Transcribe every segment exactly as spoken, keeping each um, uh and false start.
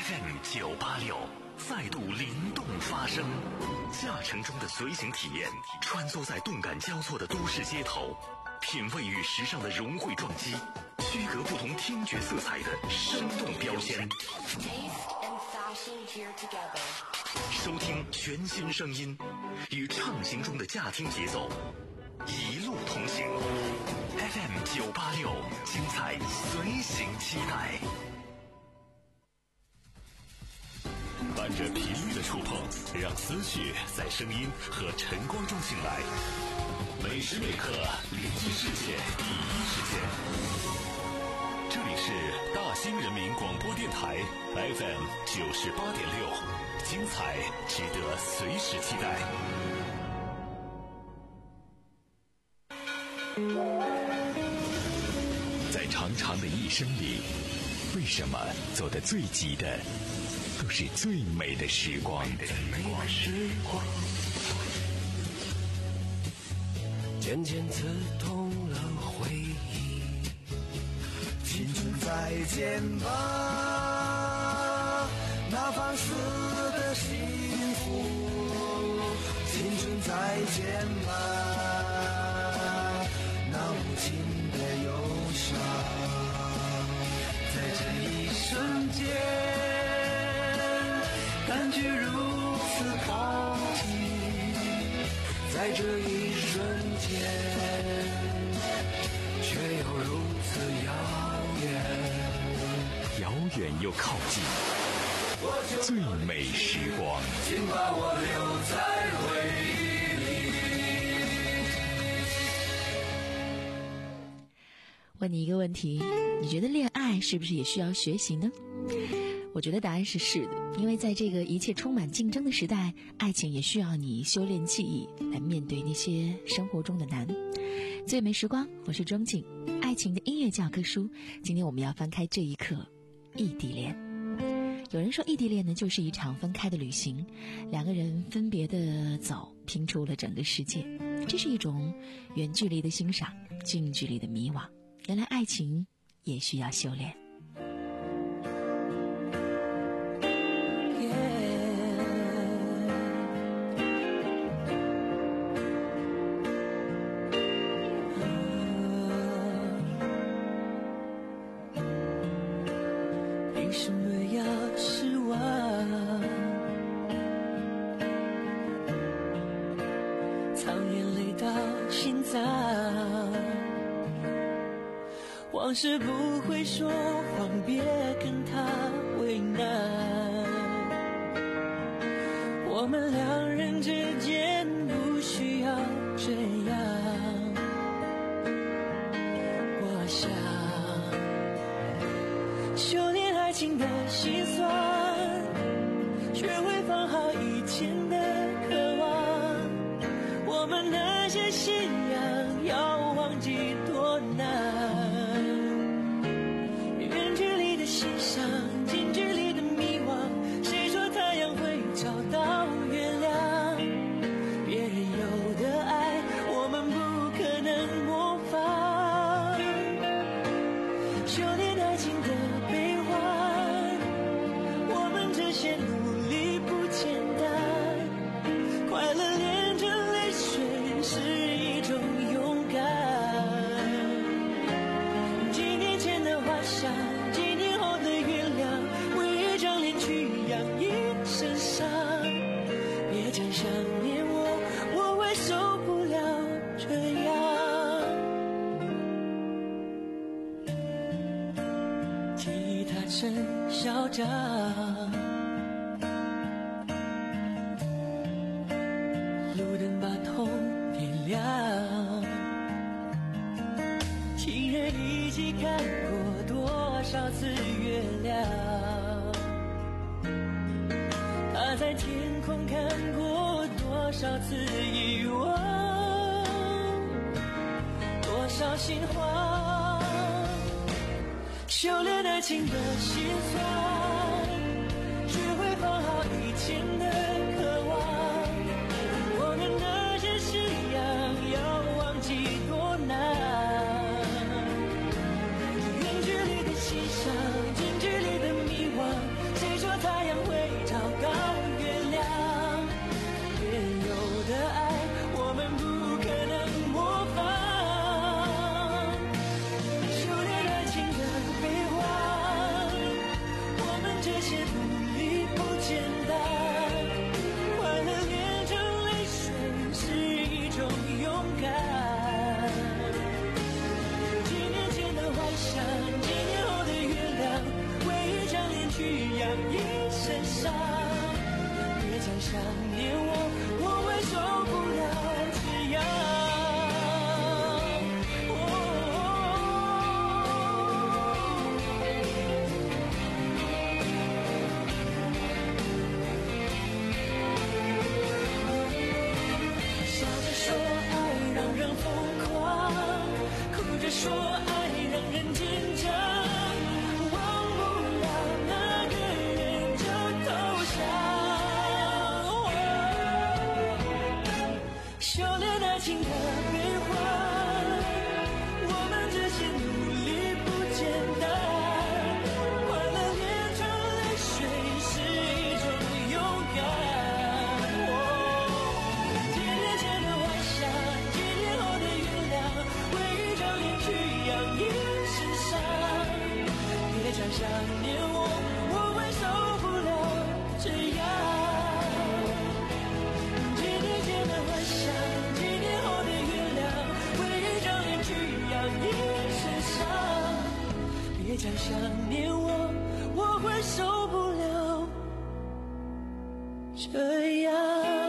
F M 九八六再度灵动发声，驾乘中的随行体验，穿梭在动感交错的都市街头，品味与时尚的融汇撞击，区隔不同听觉色彩的生动标签。收听全新声音，与畅行中的驾听节奏，一路同行。F M 九八六，精彩随行期待。伴着频率的触碰，让思绪在声音和晨光中醒来。每时每刻连接世界第一时间。这里是大兴人民广播电台 F M 九十八点六，精彩值得随时期待。在长长的一生里，为什么走得最急的都是最美的时光？ 渐渐刺痛了回忆，青春再见吧，那放肆的幸福，青春再见吧，那无情的忧伤，在这一瞬间感觉如此靠近，在这一瞬间却又如此遥远， 遥远又靠近，最美时光， 请把我留在回忆里。 问你一个问题，你觉得恋爱是不是也需要学习呢？我觉得答案是是的，因为在这个一切充满竞争的时代，爱情也需要你修炼技艺，来面对那些生活中的难。最美时光，我是钟景，爱情的音乐教科书，今天我们要翻开这一课，异地恋。有人说异地恋呢，就是一场分开的旅行，两个人分别的走，拼出了整个世界。这是一种远距离的欣赏，近距离的迷惘。原来爱情也需要修炼。 往事不会说谎，别跟他为难，我们两人之间不需要这样。我想修炼爱情的心酸，学会放好以前的渴望，我们那些信仰要忘记多难。欣赏近距离的迷惘，谁说太阳会找到月亮？别人有的爱，我们不可能模仿。修炼爱情的悲欢，我们这些努力不简单，快乐连着泪水是一种勇敢。几年前的幻想，养一身伤，别再想念我，我会受不了这样。记忆它真嚣张，路灯把痛点亮，情人一起看过多少次月亮，他在天空看过多少次遗忘，多少心慌。修炼爱情的心酸，学会放好以前的渴望，我们那些信仰要忘记多难。远距离的欣赏，近距离的迷惘，谁说想念我，我会受不了这样。几年前的幻想，几年后的原谅，回忆张脸去养眼身上。别再想念我，我会受不了这样。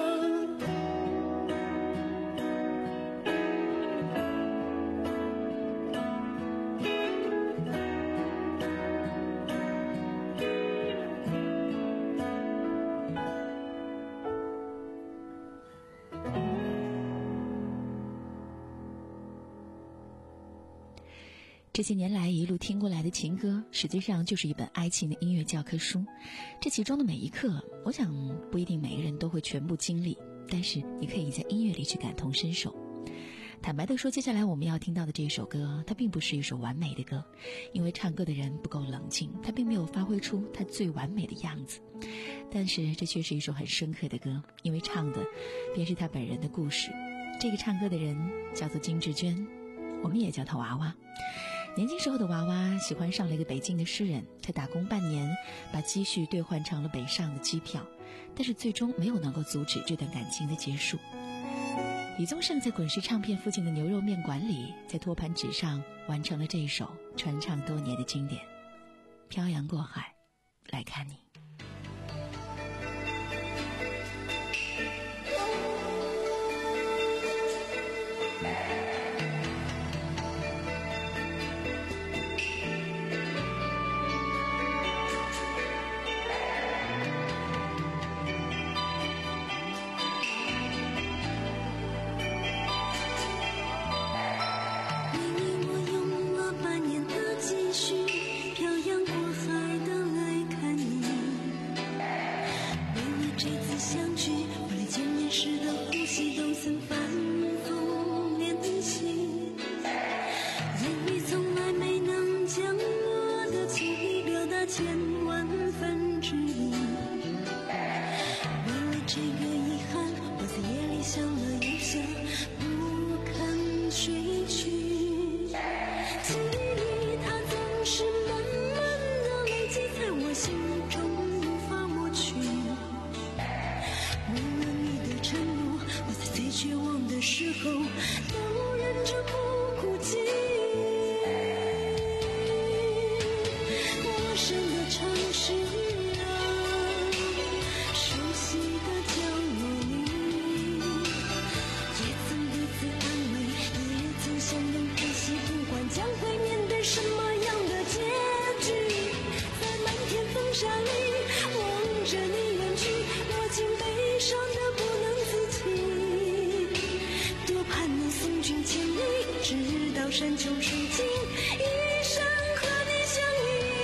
这些年来一路听过来的情歌，实际上就是一本爱情的音乐教科书。这其中的每一刻，我想不一定每个人都会全部经历，但是你可以在音乐里去感同身受。坦白地说，接下来我们要听到的这首歌，它并不是一首完美的歌，因为唱歌的人不够冷静，他并没有发挥出他最完美的样子。但是这却是一首很深刻的歌，因为唱的便是他本人的故事。这个唱歌的人叫做金志娟，我们也叫她娃娃。年轻时候的娃娃喜欢上了一个北京的诗人，他打工半年，把积蓄兑换成了北上的机票，但是最终没有能够阻止这段感情的结束。李宗盛在滚石唱片附近的牛肉面馆里，在托盘纸上完成了这一首传唱多年的经典《漂洋过海来看你》。 山穷水尽，一生和你相依。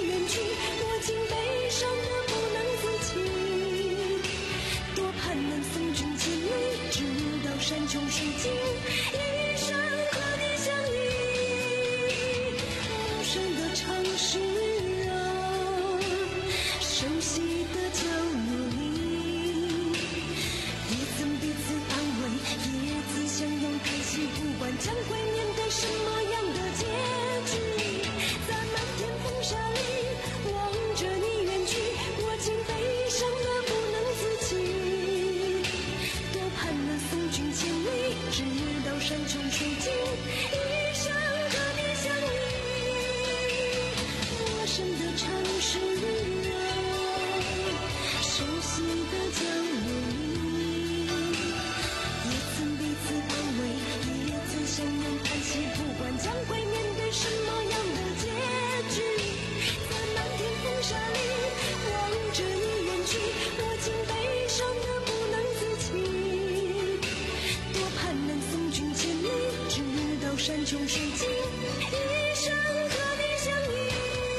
能对什么样的结局？在漫天风沙里望着你远去，我竟悲伤得不能自己。多盼能送君千里，直到山穷水尽，一生和你相依。陌生的城市啊，熟悉的角落里，也曾彼此安慰，也曾相拥叹息，不管将会面对什么样的结局，在漫天风沙里望着你远去，我竟悲伤得不能自己。多盼能送君千里，直到山穷水尽，一生和你相依。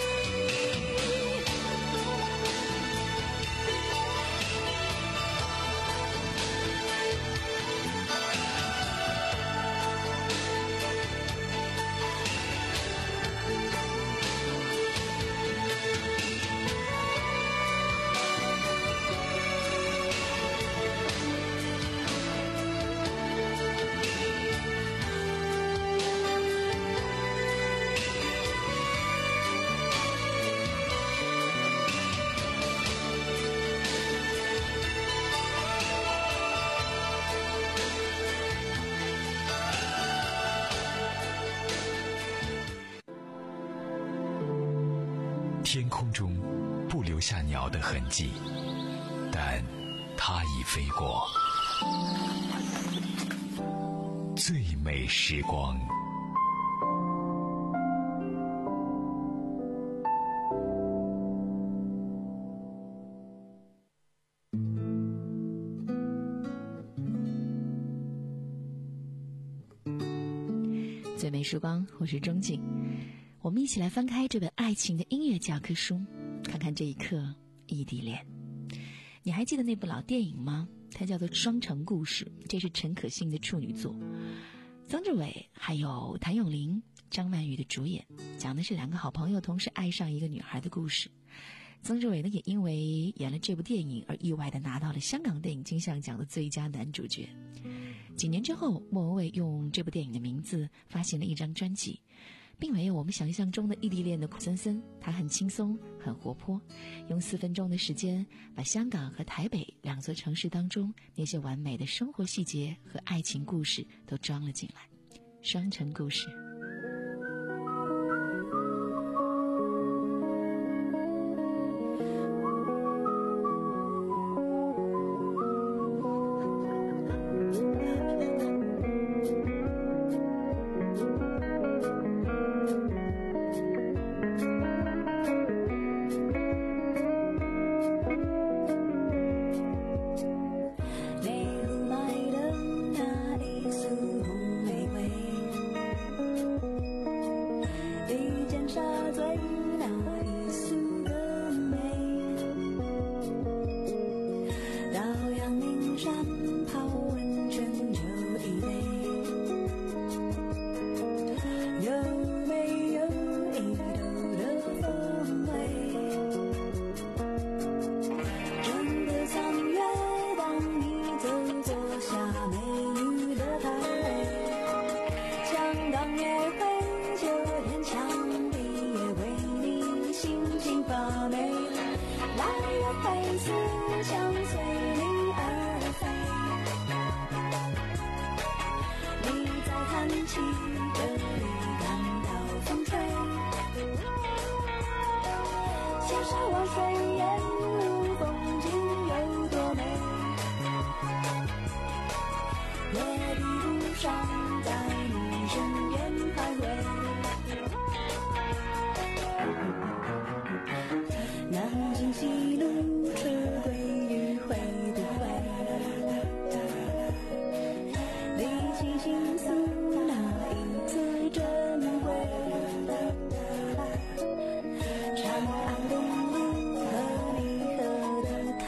天空中不留下鸟的痕迹，但它已飞过。最美时光。 最美时光，我是钟静。我们一起来翻开这本爱情的音乐教科书，看看这一刻异地恋。你还记得那部老电影吗？它叫做《双城故事》，这是陈可辛的处女作，曾志伟还有谭咏麟、张曼玉的主演，讲的是两个好朋友同时爱上一个女孩的故事。曾志伟呢，也因为演了这部电影而意外地拿到了香港电影金像奖的最佳男主角。几年之后，莫文蔚用这部电影的名字发行了一张专辑，并没有我们想象中的异地恋的苦森森，他很轻松很活泼，用四分钟的时间把香港和台北两座城市当中那些完美的生活细节和爱情故事都装了进来。双城故事。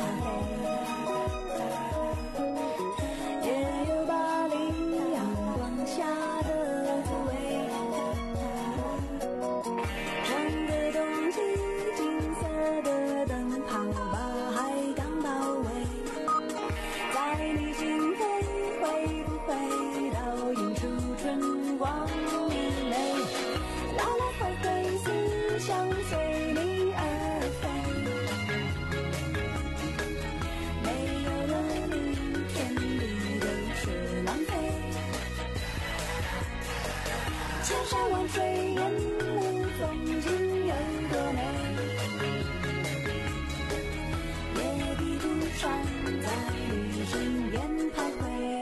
也有巴黎阳光千山万水沿路风景有多美，也比不上在你身边徘徊。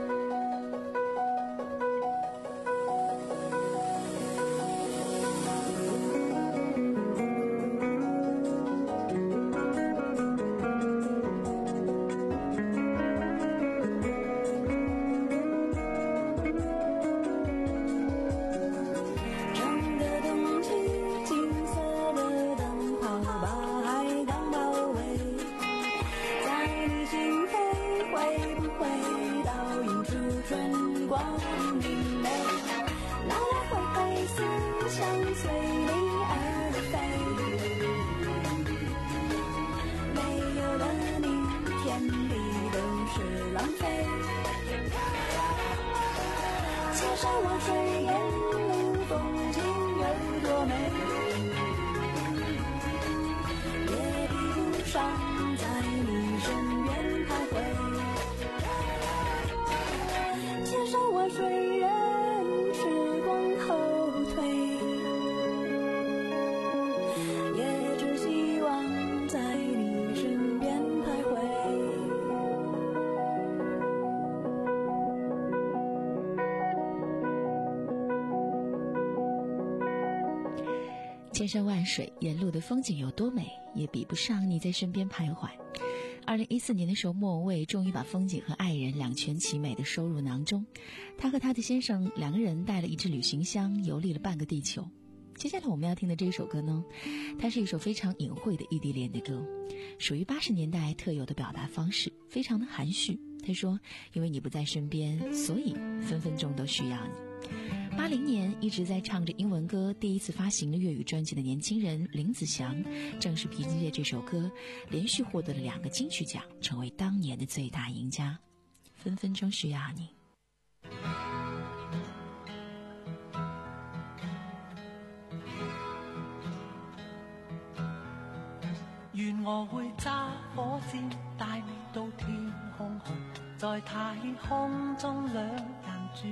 千山万水沿路风景有多美，也比不上在你身边徘徊。千山万水任时光后退，也只希望在你身边徘徊。 千山万水，沿路的风景有多美，也比不上你在身边徘徊。二零一四年的时候，莫文蔚终于把风景和爱人两全其美的收入囊中。她和她的先生两个人带了一只旅行箱，游历了半个地球。接下来我们要听的这首歌呢，它是一首非常隐晦的异地恋的歌，属于八十年代特有的表达方式，非常的含蓄。他说，因为你不在身边，所以分分钟都需要你。八零年一直在唱着英文歌，第一次发行了粤语专辑的年轻人林子祥，正是凭借这首歌连续获得了两个金曲奖，成为当年的最大赢家。分分钟需要你。 願我會揸火箭帶你到天空去，在太空中兩人住，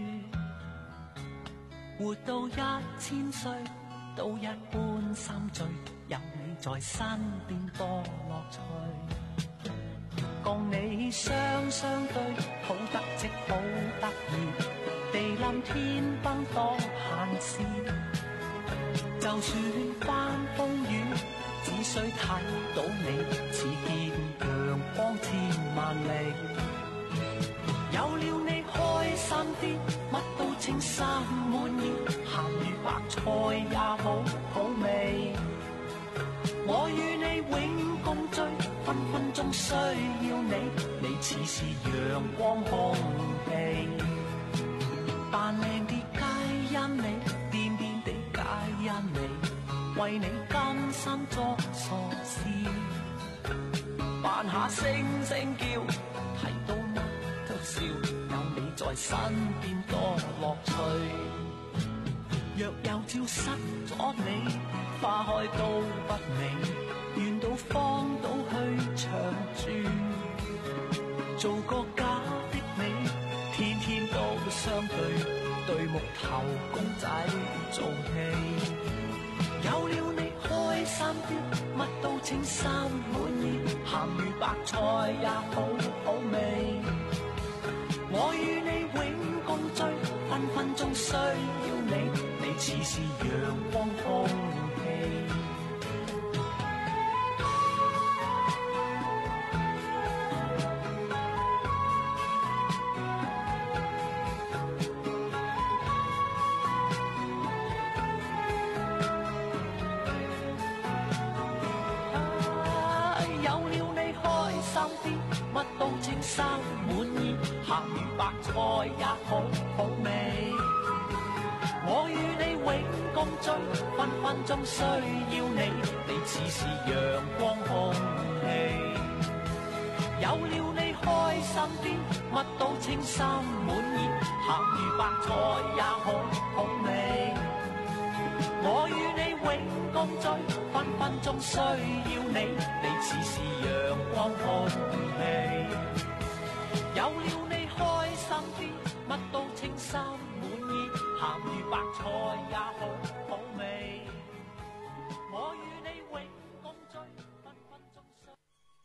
活到一千歲都一般心醉，有你在身邊多樂趣。共你雙雙對，好得戚好得意，地冧天崩多閒事，就算翻風雨，只需睇到你，似見陽光千萬里。有了你開心啲，乜都稱心滿意，鹹魚白菜也好好味。我與你永共聚，分分鐘需要你，你似是陽光空氣。扮靚啲皆因你，癲癲地皆因你，為你甘心作傻事，扮下聲聲叫，睇到乜都笑，有你在身邊多樂趣。若有朝失咗你，花開都不美，願到荒島去長住，做個假的你，天天都相對，對木頭公仔做戲。有了你開心啲，乜都稱心滿意，鹹魚白菜也好好味。我與你永共聚，分分鐘需要你，你似是陽光空氣。乜都稱心滿意，鹹魚白菜也好好味。我與你永共聚，分分鐘需要你，你似是陽光空氣。有了你開心啲，乜都稱心滿意，鹹魚白菜也好好味。我與你永共聚，分分鐘需要你，你似是陽光空氣。有了你開心啲，乜都稱心滿意，鹹鹹魚白菜也好好味，我與你永共聚，分分鐘相。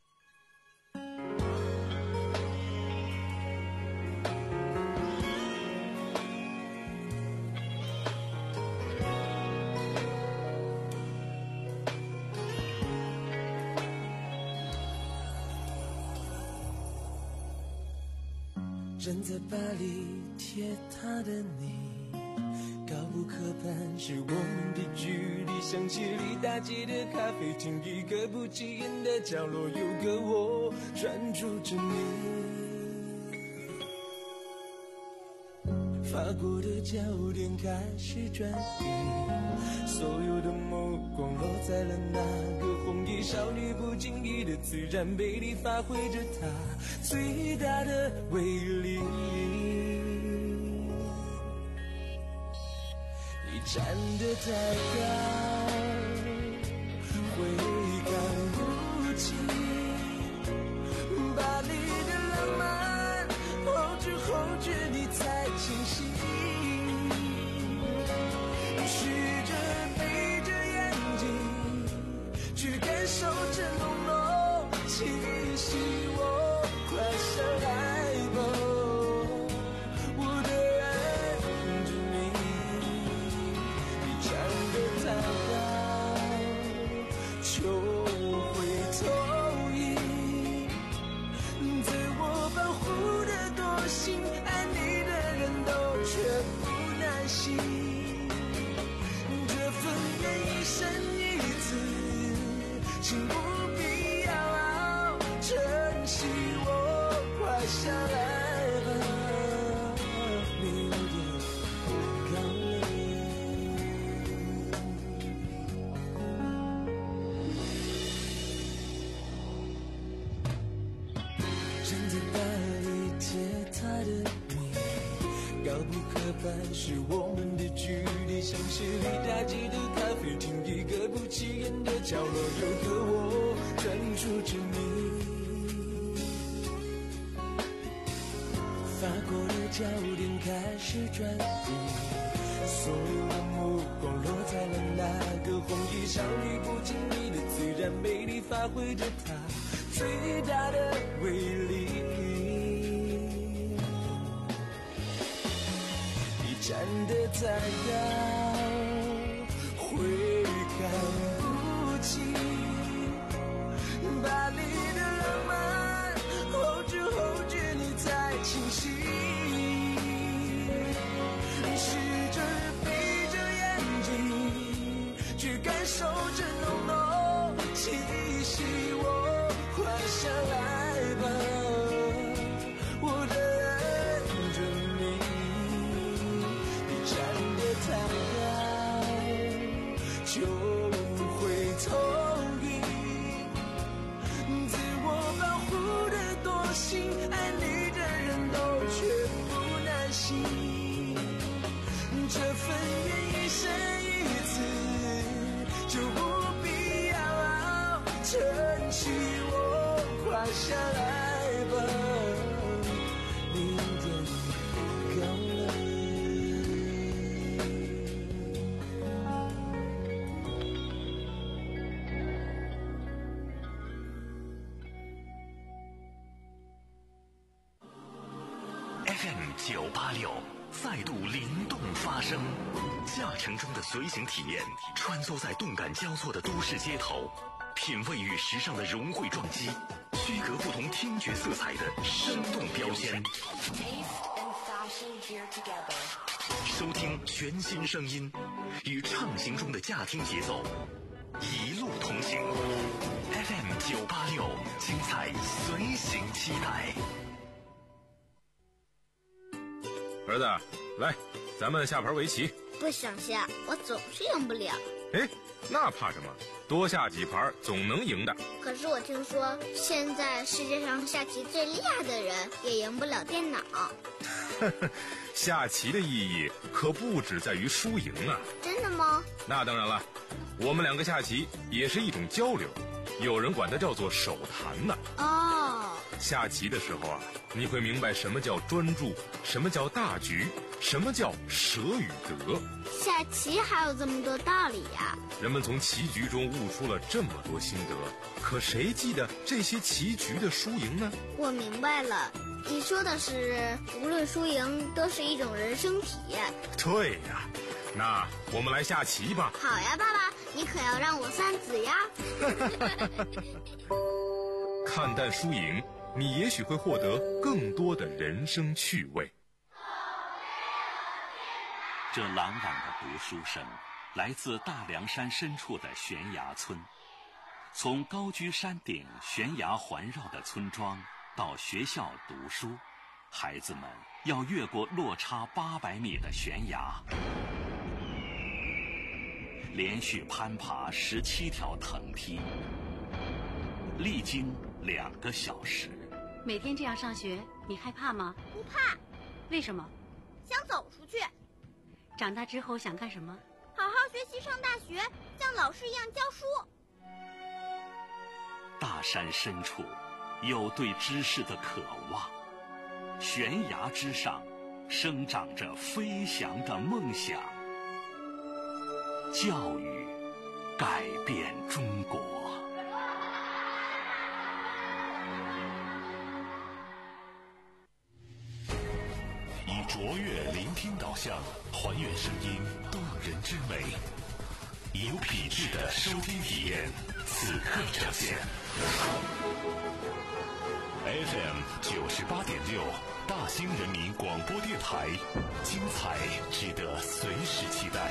站在巴黎铁塔的你，高不可攀，是我们的距离。香榭里大街的咖啡厅，一个不起眼的角落，有个我专注着你。法国的焦点开始转移，所有的目光落在了那个红衣少女，不经意的自然魅力，发挥着她最大的威力。你站得太高，会看不清巴黎的浪漫，后知后觉你才清晰。试着闭着眼睛去感受这浓浓气息，我快上来吧，我的爱着你。你站得太高，就会投影，在我保护的多心，爱你的人都却不耐心。这份愿一生一次，请不必要珍惜，我快下来吧，你有点高了。站在巴黎铁塔的你，高不可攀，是我们的距离。香榭里大街的咖啡厅，一个不起眼的角落，有个我专注着你。法国的焦点开始转移，所有的目光落在了那个红衣少女，不经意的自然魅力，发挥着她最大的威力。站得太高，会看不清巴黎的浪漫，后知后觉你才清晰。试着闭着眼睛去感受这浓浓气息，我快下来吧，我的爱着你。站得太高，就会投影，自我保护的多心，爱你的人都却不耐心。这份愿一生一次，就不必要珍惜，我快下来吧，你有点高了。 F M 九八六再度灵动发声，驾乘中的随行体验，穿梭在动感交错的都市街头，品味与时尚的融汇撞击，区隔不同听觉色彩的生动标签。收听全新声音，与畅行中的驾听节奏，一路同行。F M 九八六，精彩随行期待。 儿子，来，咱们下盘围棋。 不想下，我总是赢不了。 哎，那怕什么？多下几盘总能赢的。 可是我听说，现在世界上下棋最厉害的人也赢不了电脑。 下棋的意义可不只在于输赢啊！ 真的吗？ 那当然了，我们两个下棋也是一种交流，有人管它叫做手谈呢。 哦， 下棋的时候啊，你会明白什么叫专注，什么叫大局，什么叫舍与得。 下棋还有这么多道理呀！ 人们从棋局中悟出了这么多心得，可谁记得这些棋局的输赢呢？ 我明白了，你说的是无论输赢都是一种人生体验。 对呀，那我们来下棋吧。 好呀，爸爸，你可要让我三子呀。 看淡输赢，你也许会获得更多的人生趣味。 这朗朗的读书声来自大凉山深处的悬崖村。从高居山顶悬崖环绕的村庄到学校读书，孩子们要越过落差八百米的悬崖，连续攀爬十七条藤梯，历经两个小时。 每天这样上学，你害怕吗？ 不怕。 为什么？ 想走出去。 长大之后想干什么？ 好好学习，上大学，像老师一样教书。 大山深处有对知识的渴望，悬崖之上生长着飞翔的梦想。教育改变中国。以卓越聆听导向，还原声音动人之美，有品质的收听体验，此刻呈现。F M 九十八点六，大兴人民广播电台，精彩值得随时期待。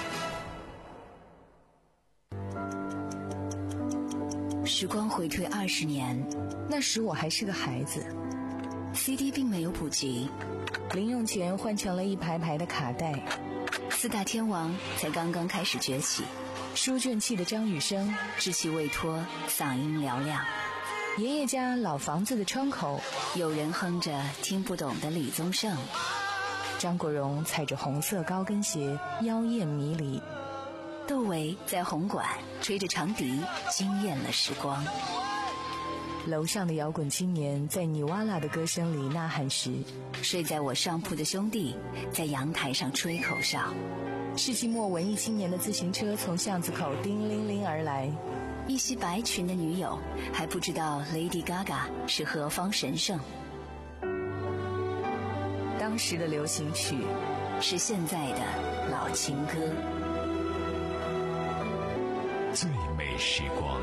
时光回退二十年，那时我还是个孩子。C D 并没有普及，零用钱换成了一排排的卡带。四大天王才刚刚开始崛起，书卷气的张雨生稚气未脱，嗓音嘹亮。爷爷家老房子的窗口，有人哼着听不懂的李宗盛。张国荣踩着红色高跟鞋，妖艳迷离。窦唯在红馆吹着长笛，惊艳了时光。楼上的摇滚青年在尼瓦拉的歌声里呐喊时，睡在我上铺的兄弟在阳台上吹口哨。世纪末文艺青年的自行车从巷子口叮铃铃而来，一袭白裙的女友还不知道 Lady Gaga 是何方神圣。当时的流行曲是现在的老情歌。 最美时光，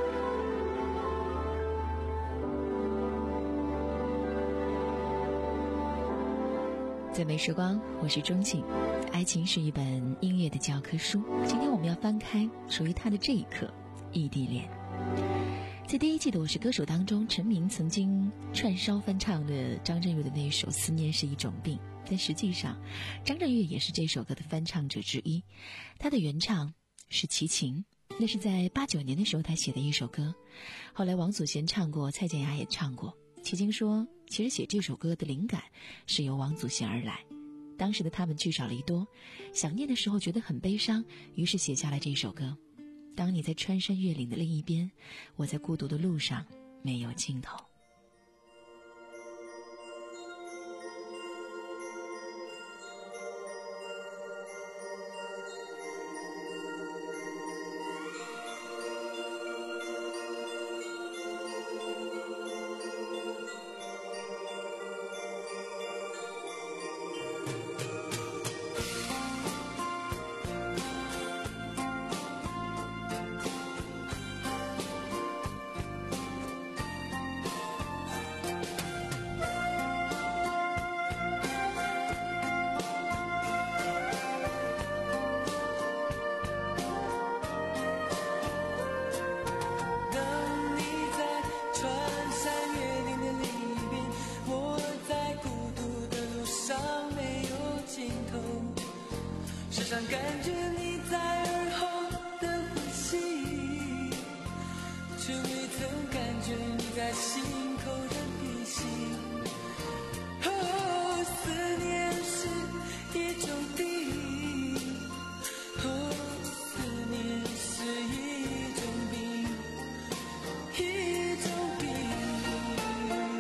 最美时光，我是钟庆。爱情是一本音乐的教科书，今天我们要翻开属于它的这一课——异地恋。在第一季的《我是歌手》当中，陈明曾经串烧翻唱的张震岳的那首《思念是一种病》，但实际上张震岳也是这首歌的翻唱者之一。他的原唱是齐秦，那是在八九年的时候他写的一首歌，后来王祖贤唱过，蔡健雅也唱过。齐秦说，其实写这首歌的灵感是由王祖贤而来，当时的他们聚少离多，想念的时候觉得很悲伤，于是写下了这首歌。当你在穿山越岭的另一边，我在孤独的路上没有尽头。 感觉你在耳后的呼吸，却未曾感觉你在心口的鼻息。哦，思念是一种病，哦，思念是一种病，一种病。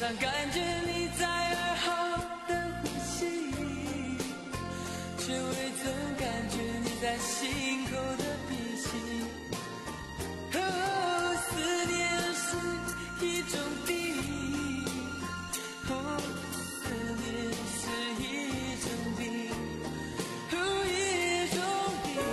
上感觉你在耳后的呼吸，却未曾感觉你在心口的鼻息。哦，思念是一种病，哦，思念是一种病，哦，一种病。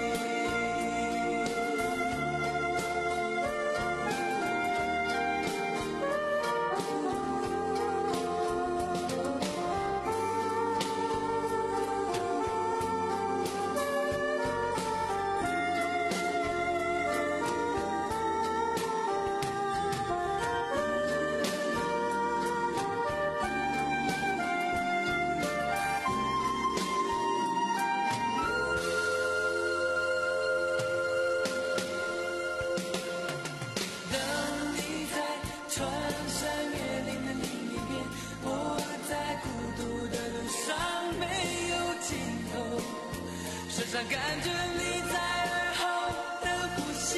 感觉你在耳后的呼吸，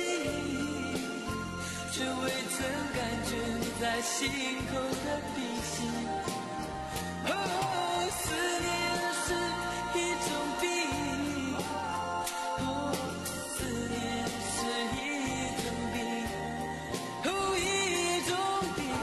却未曾感觉你在心口的鼻息。哦，思念是一种病，哦，思念是一种病，哦，一种病。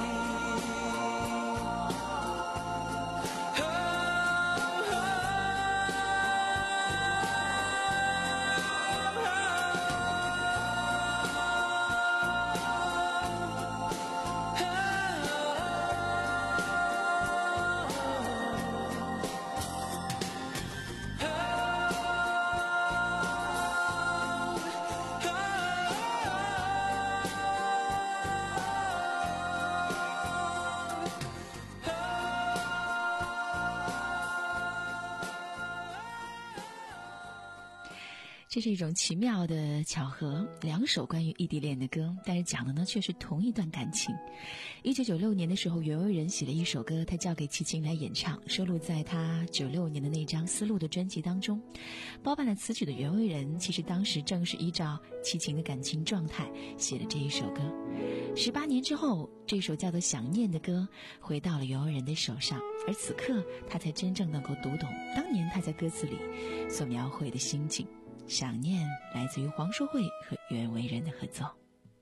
这是一种奇妙的巧合，两首关于异地恋的歌，但是讲的呢却是同一段感情。一九九六年的时候，袁惟仁写了一首歌，他交给齐秦来演唱，收录在他九六年的那张《丝路》的专辑当中。包办了词曲的袁惟仁，其实当时正是依照齐秦的感情状态写了这一首歌。十八年之后，这首叫做《想念》的歌回到了袁惟仁的手上，而此刻他才真正能够读懂当年他在歌词里所描绘的心境。想念来自于黄淑慧和袁惟仁的合作。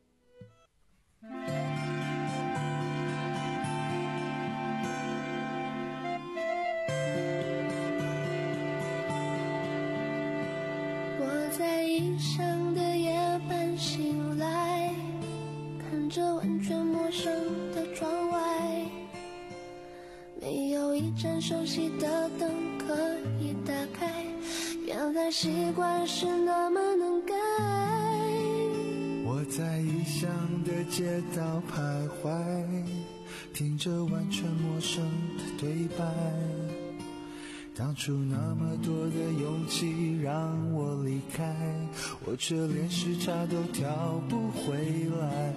我在异乡的夜半醒来，看着完全陌生的窗外，没有一盏熟悉的灯可以打开，原来习惯是那么能改。 我在异乡的街道徘徊，听着完全陌生的对白，当初那么多的勇气让我离开，我却连时差都调不回来。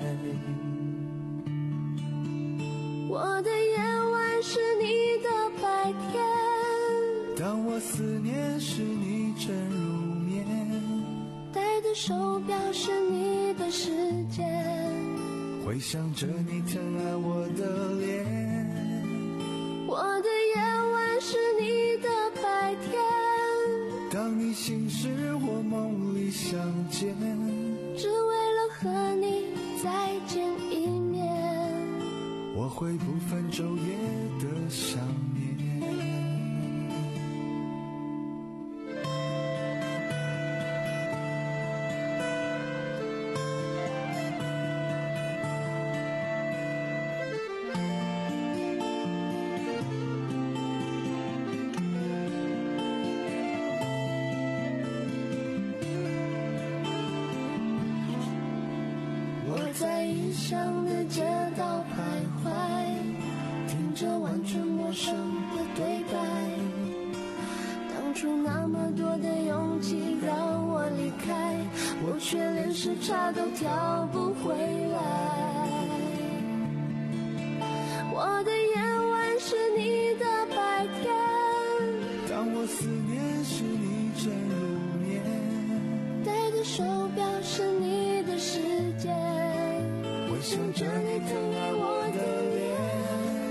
我的夜晚是你的白天， 当我思念时你正入眠， 戴的手表是你的时间， 回想着你疼爱我的脸。 我的夜晚是你的白天， 当你醒时我梦里相见， 只为了和你再见一面， 我会不分昼夜的想念。 在异乡的街道徘徊，听着完全陌生的对白，当初那么多的勇气让我离开，我却连时差都调不回来。我的夜晚是你的白天， 当我思念时你正入眠， 戴的手表是你的时间， 回想着你疼爱我的脸。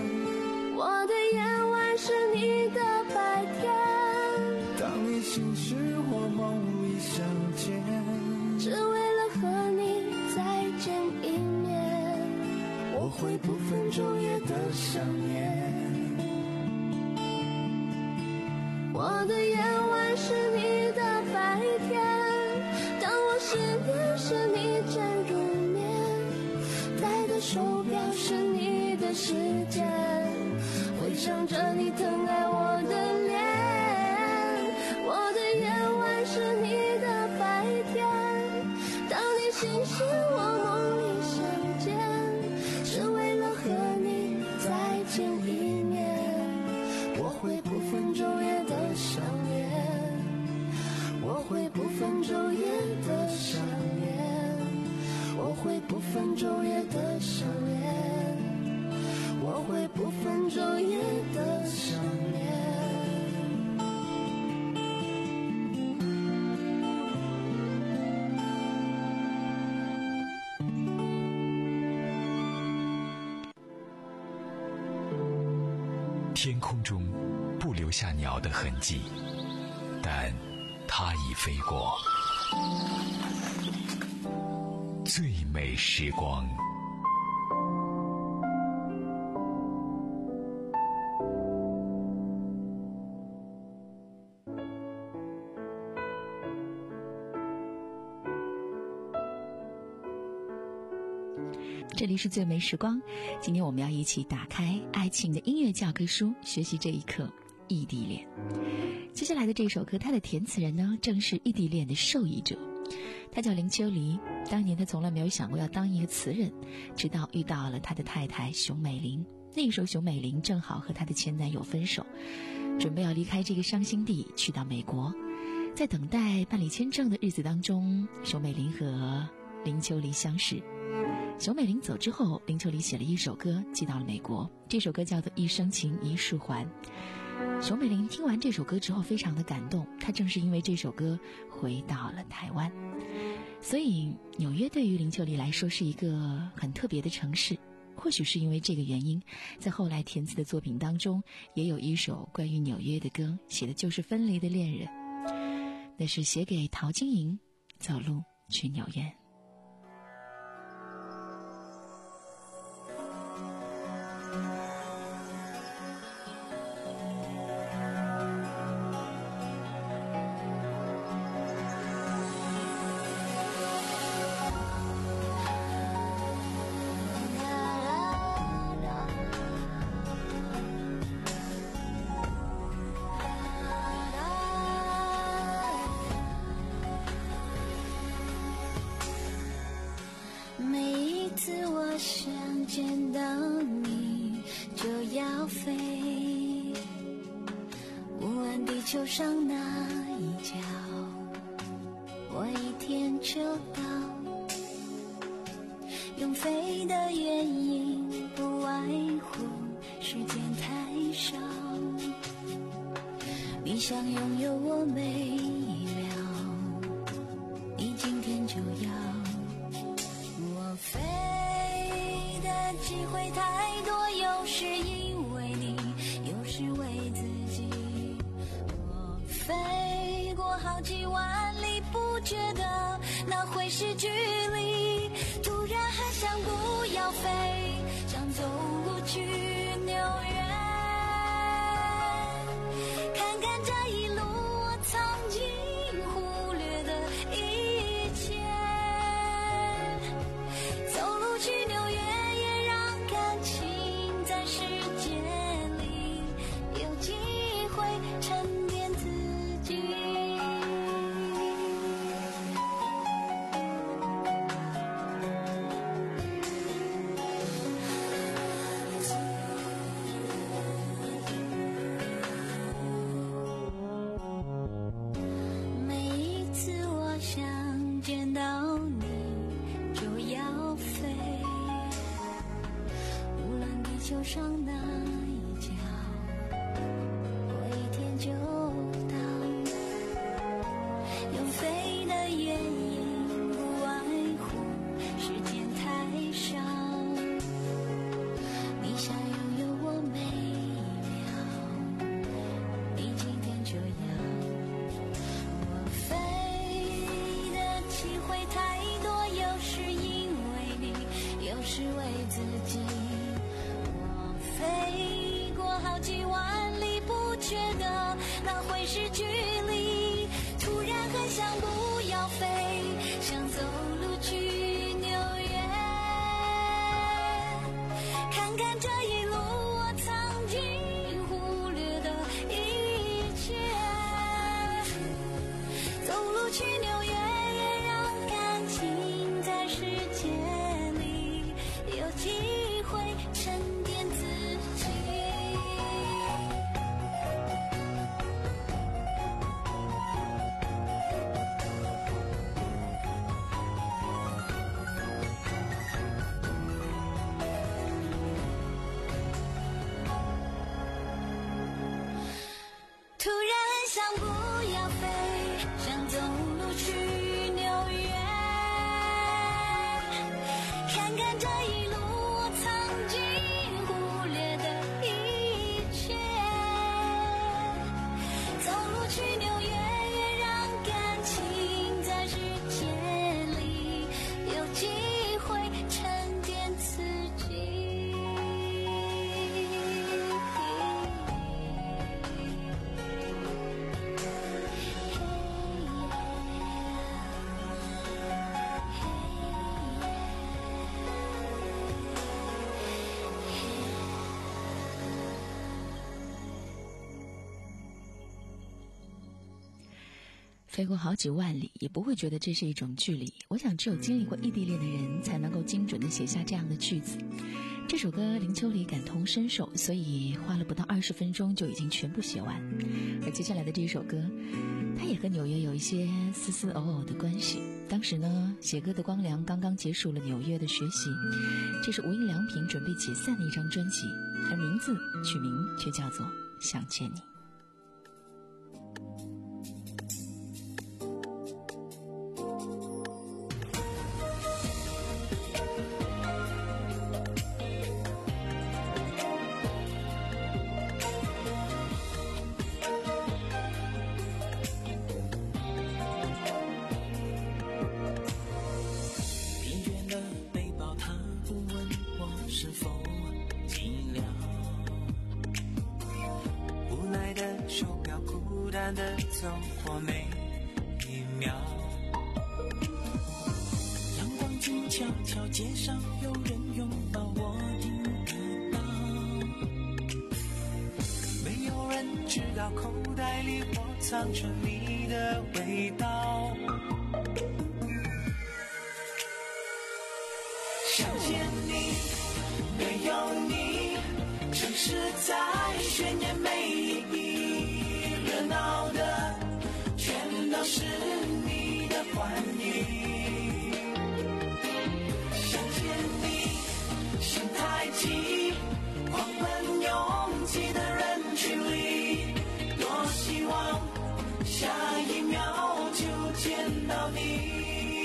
心事或梦里相见， 只为了和你再见一面。 我会不分昼夜的想念。 我的夜晚是你的白天，当我失眠时你正入眠，戴的手表是你的时间，回想着你疼爱我的脸。我的夜晚是你的白天，当你醒时我梦里相见，只为了和你再见一面。 我会不分昼夜的想念，我会不分昼夜的想念，我会不分昼夜的想念，我会不分昼夜的想念。 天空中不留下鸟的痕迹，但它已飞过。最美时光。 这里是最美时光，今天我们要一起打开爱情的音乐教科书，学习这一课异地恋。接下来的这首歌，它的填词人呢，正是异地恋的受益者，他叫林秋离。当年他从来没有想过要当一个词人，直到遇到了他的太太熊美玲。那个时候熊美玲正好和她的前男友分手，准备要离开这个伤心地去到美国。在等待办理签证的日子当中，熊美玲和林秋离相识。熊美玲走之后，林秋离写了一首歌寄到了美国，这首歌叫做《一生情一世还》。熊美玲听完这首歌之后非常的感动，她正是因为这首歌回到了台湾。所以纽约对于林秋离来说是一个很特别的城市，或许是因为这个原因，在后来填词的作品当中也有一首关于纽约的歌，写的就是分离的恋人，那是写给陶晶莹，走路去纽约。 见到你就要飞，无论地球上哪一角，我一天就到。用飞的原因不外乎时间太少，你想拥有我没了，你今天就要。我飞机会太多，有时因为你，有时为自己。我飞过好几万里，不觉得那会是距离。突然很想不要飞，想走路去纽约，看看这一路我曾经忽略的一切。走路去纽约，世界里有机会沉淀自己。每一次我想见到你就要飞，无论地球上哪一角，我一天就到。用飞的原因不外乎时间太少，你想拥有我每一秒，你今天就要。 这一路我曾经忽略的一切，走路去纽约，也让感情在世界里有机会沉淀自己。突然想不要飞，想走路去纽约，看看这一路我曾经忽略的一切，走路去纽约，也让感情在世界里有机会沉淀自己。 飞过好几万里，也不会觉得这是一种距离。我想只有经历过异地恋的人才能够精准地写下这样的句子。这首歌林秋离感同身受，所以花了不到二十分钟就已经全部写完。而接下来的这首歌，它也和纽约有一些丝丝偶偶的关系。当时呢，写歌的光良刚刚结束了纽约的学习，这是无印良品准备解散的一张专辑，而名字取名却叫做《想见你》。 的走过每一秒，阳光静悄悄，街上有人拥抱我听得到，没有人知道口袋里我藏着你的味道。想见你，没有你，城市在渲染美丽，热闹的全都是你的欢愉。想见你，心太急，狂奔拥挤的人群里，多希望下一秒就见到你。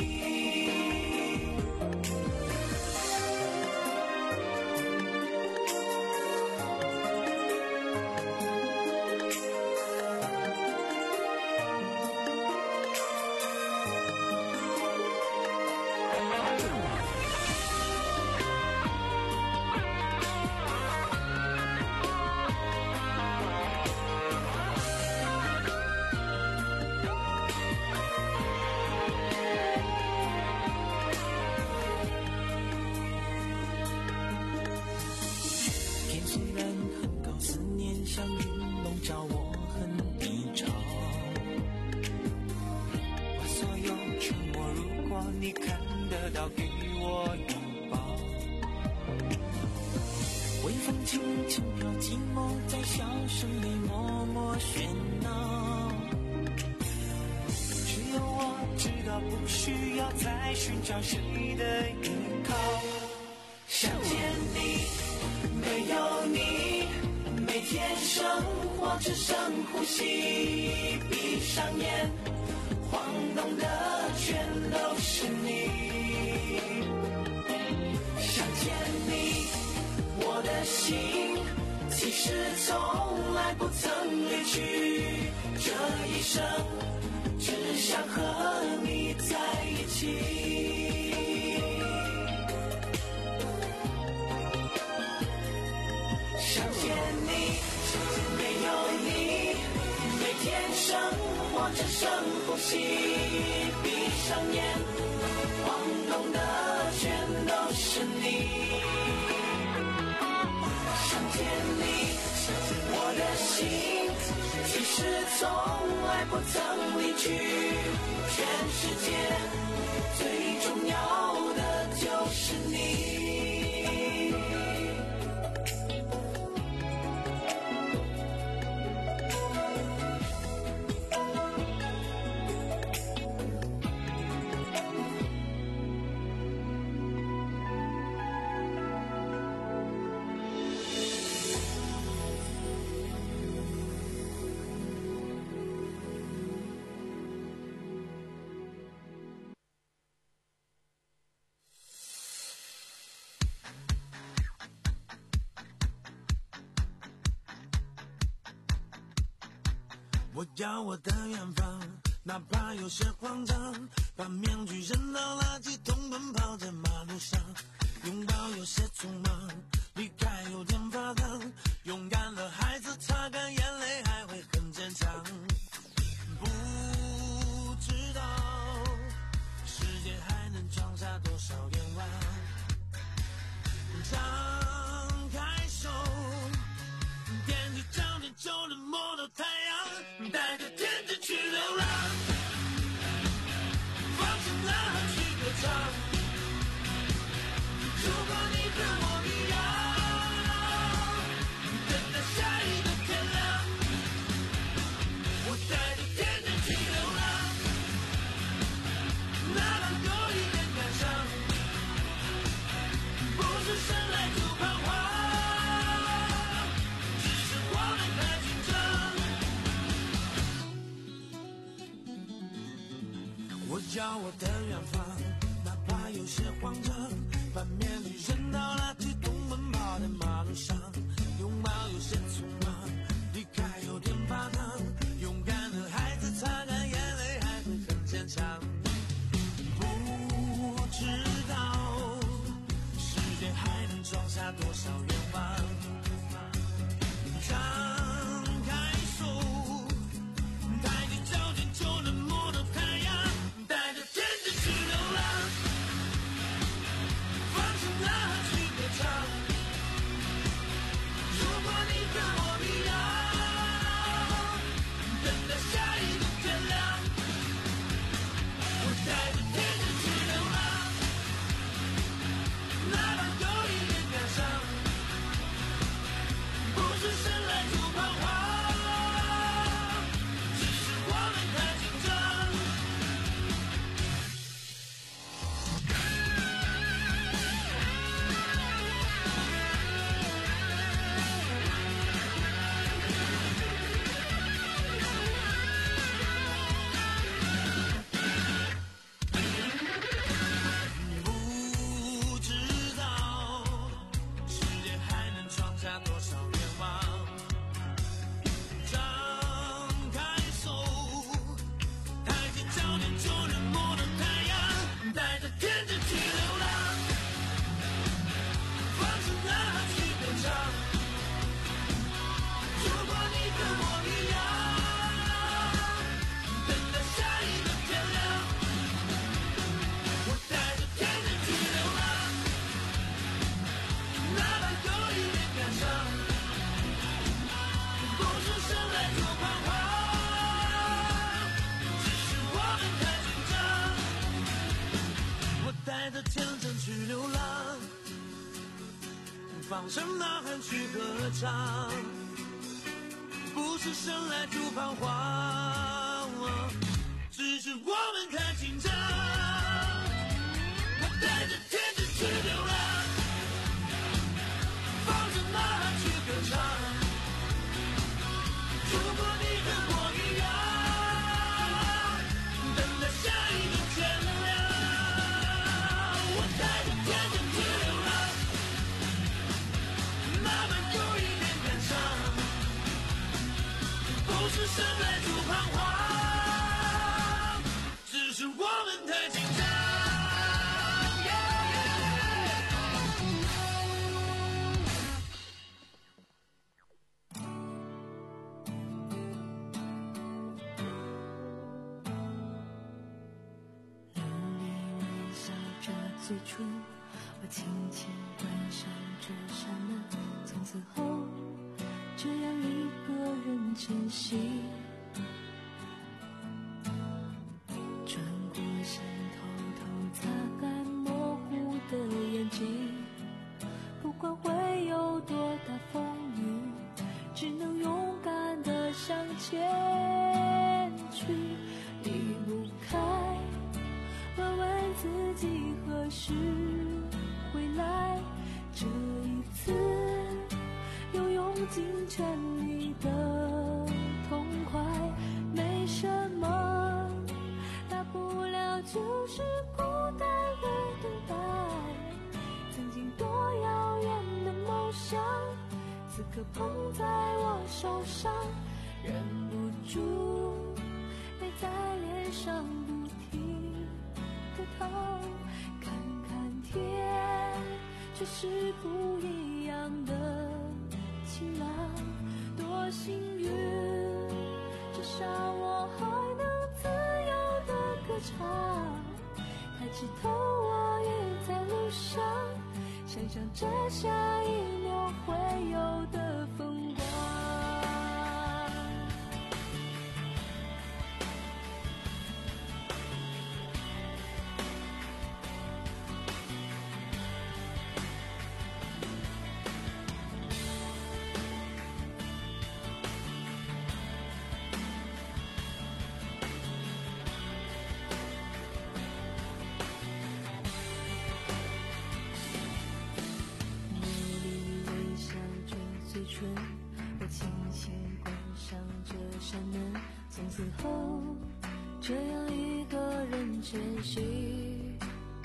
寻找谁的依靠？想见你，没有你，每天生活只剩呼吸。闭上眼，晃动的全都是你。想见你，我的心其实从来不曾离去，这一生只想和你在一起。想见你，没有你，每天生活只剩呼吸。闭上眼，晃动的全都是你。 我要我的远方，哪怕有些慌张，把面具扔到垃圾桶，奔跑在马路上，拥抱有些匆忙，离开有点发烫，勇敢的孩子擦干眼泪还会很坚强。不知道世界还能装下多少愿望，张开手，踮起脚尖就能摸到太阳，带着天真去流浪，放声呐喊去歌唱。如果你跟我一样，等待下一个天亮，我带着天真去流浪，哪怕有一点感伤，不是生来就彷徨，只是我们太紧张。我要我的远方，哪怕有些慌张，把面具扔到垃圾桶，奔跑在马路上，拥抱有些匆忙，离开有点发烫，勇敢的孩子擦干眼泪还会很坚强。不知道世界还能装下多少愿望，张开手，抬起脚尖就能摸到太阳，带着天真去流浪，放声呐喊去歌唱。如果你跟我一样，等待下一个天亮，我带着天真去流浪，哪怕有一点感伤，不是生来就彷徨，只是我们太紧张。不知道世界还能装下多少愿望，张开手，抬起脚尖就能摸到太阳，带着天真去流浪，放声呐喊去歌唱。如果你跟我一样，等待下一个天亮，我带着天真去流浪，哪怕有一点感伤，不是生来就彷徨，只是我们太紧张。我带着天真去流浪，放声呐喊去歌唱，不是生来就彷徨，只是我们太紧张。我带着天真去流浪，放声呐喊去歌唱。如果你跟我一样，等待下一个天亮，我带着天真去流浪，哪怕有一点感伤，不是生来就彷徨，只是我们太紧张。 最初，我轻轻关上这扇门，从此后只让一个人前行。转过身，偷偷擦干模糊的眼睛，不管会有多大风雨，只能勇敢地向前去，离不开问问自己何时回来，这一次又用尽全力的痛快，没什么大不了，就是孤单和等待。曾经多遥远的梦想，此刻捧在我手上，忍不住住泪在脸上不停的淌，看看天却是不一样的晴朗，多幸运，至少我还能自由的歌唱，抬起头我也在路上，想象着下一秒会有的风光。我轻轻关上这扇门，从此后这样一个人前行，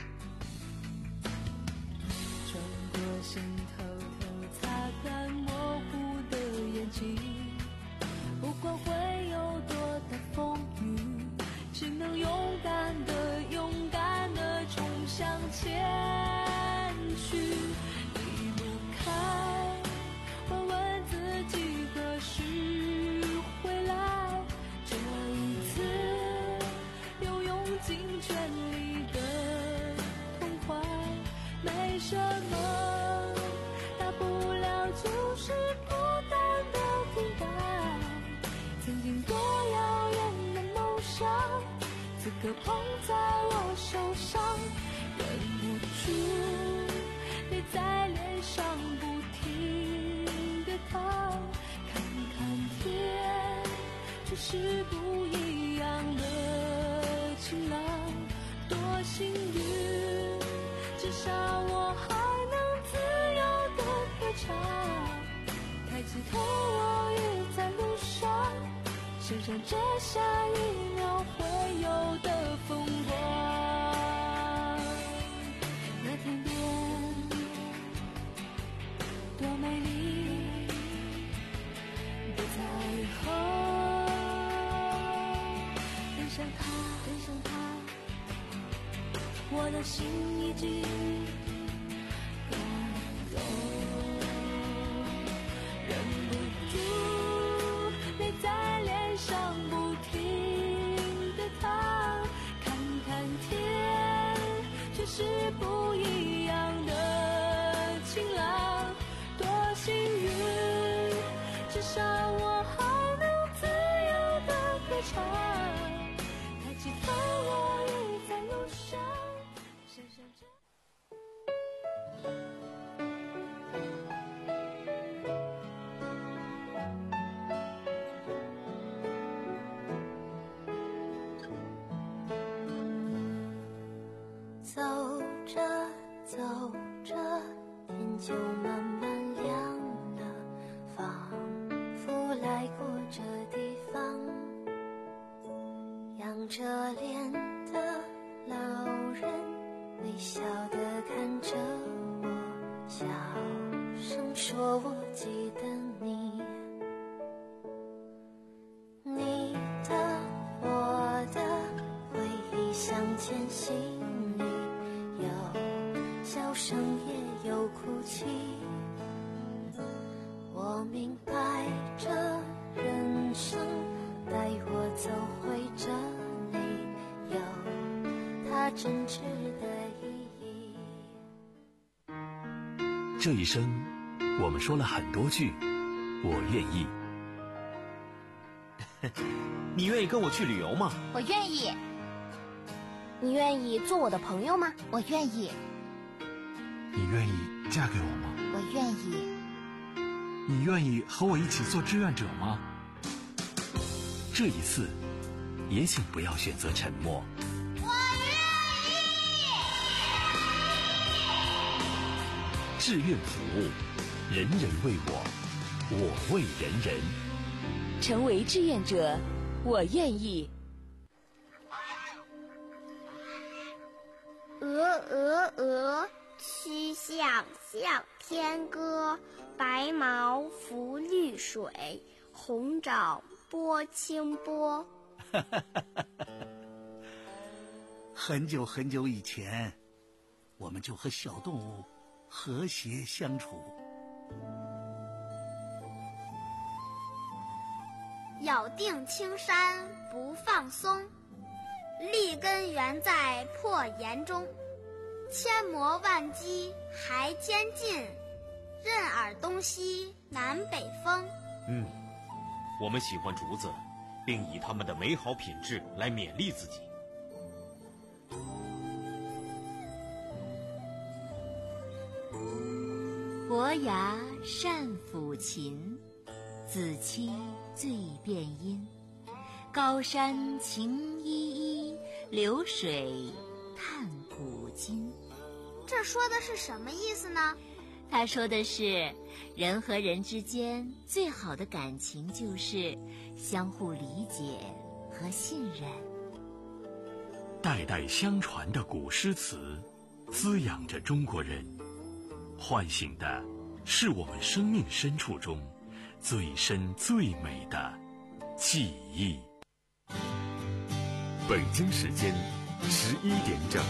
转过身偷偷擦干模糊的眼睛，不管会有多大风雨，只能勇敢的勇敢的冲向前去，离不开问问自己何时回来，这一次又用尽全力的痛快，没什么大不了就是孤单的等待，曾经多遥远的梦想此刻捧在我手上，忍不住泪在脸上不停地淌，看看天却是不一样的晴朗，多幸运，至少我还能自由地歌唱，抬起头我也在路上，想象着下一秒会有的风光。那天边多美丽的彩虹，跟上它，跟上它，我的心已经感动，忍不住泪在脸上不停地淌，看看天却是不一样的晴朗，多幸运，至少我还能自由的歌唱，抬起头我也在路上，想象着走着走着，天就慢慢亮了，仿佛来过这地方，仰着脸的老人微笑地看着我，小声说我记得你，你的我的回忆向前行，笑声也有哭泣，我明白这人生带我走回这里，有它真挚的意义。 这一生我们说了很多句我愿意。 你愿意跟我去旅游吗？ 我愿意。你愿意做我的朋友吗？我愿意。 你愿意嫁给我吗？ 我愿意。 你愿意和我一起做志愿者吗？ 这一次也请不要选择沉默。 我愿意。 志愿服务，人人为我，我为人人。 成为志愿者，我愿意。 鹅鹅鹅，曲项向天歌，白毛浮绿水，红掌波清波。 很久很久以前，我们就和小动物和谐相处。 咬定青山不放松，立根原在破岩中。千磨万击还坚劲，任尔东西南北风。 嗯，我们喜欢竹子，并以它们的美好品质来勉励自己。 伯牙善抚琴，子期最辨音。高山晴依依，流水叹古今。 这说的是什么意思呢？ 他说的是，人和人之间最好的感情就是相互理解和信任。 代代相传的古诗词，滋养着中国人，唤醒的是我们生命深处中最深最美的记忆。 北京时间十一点整。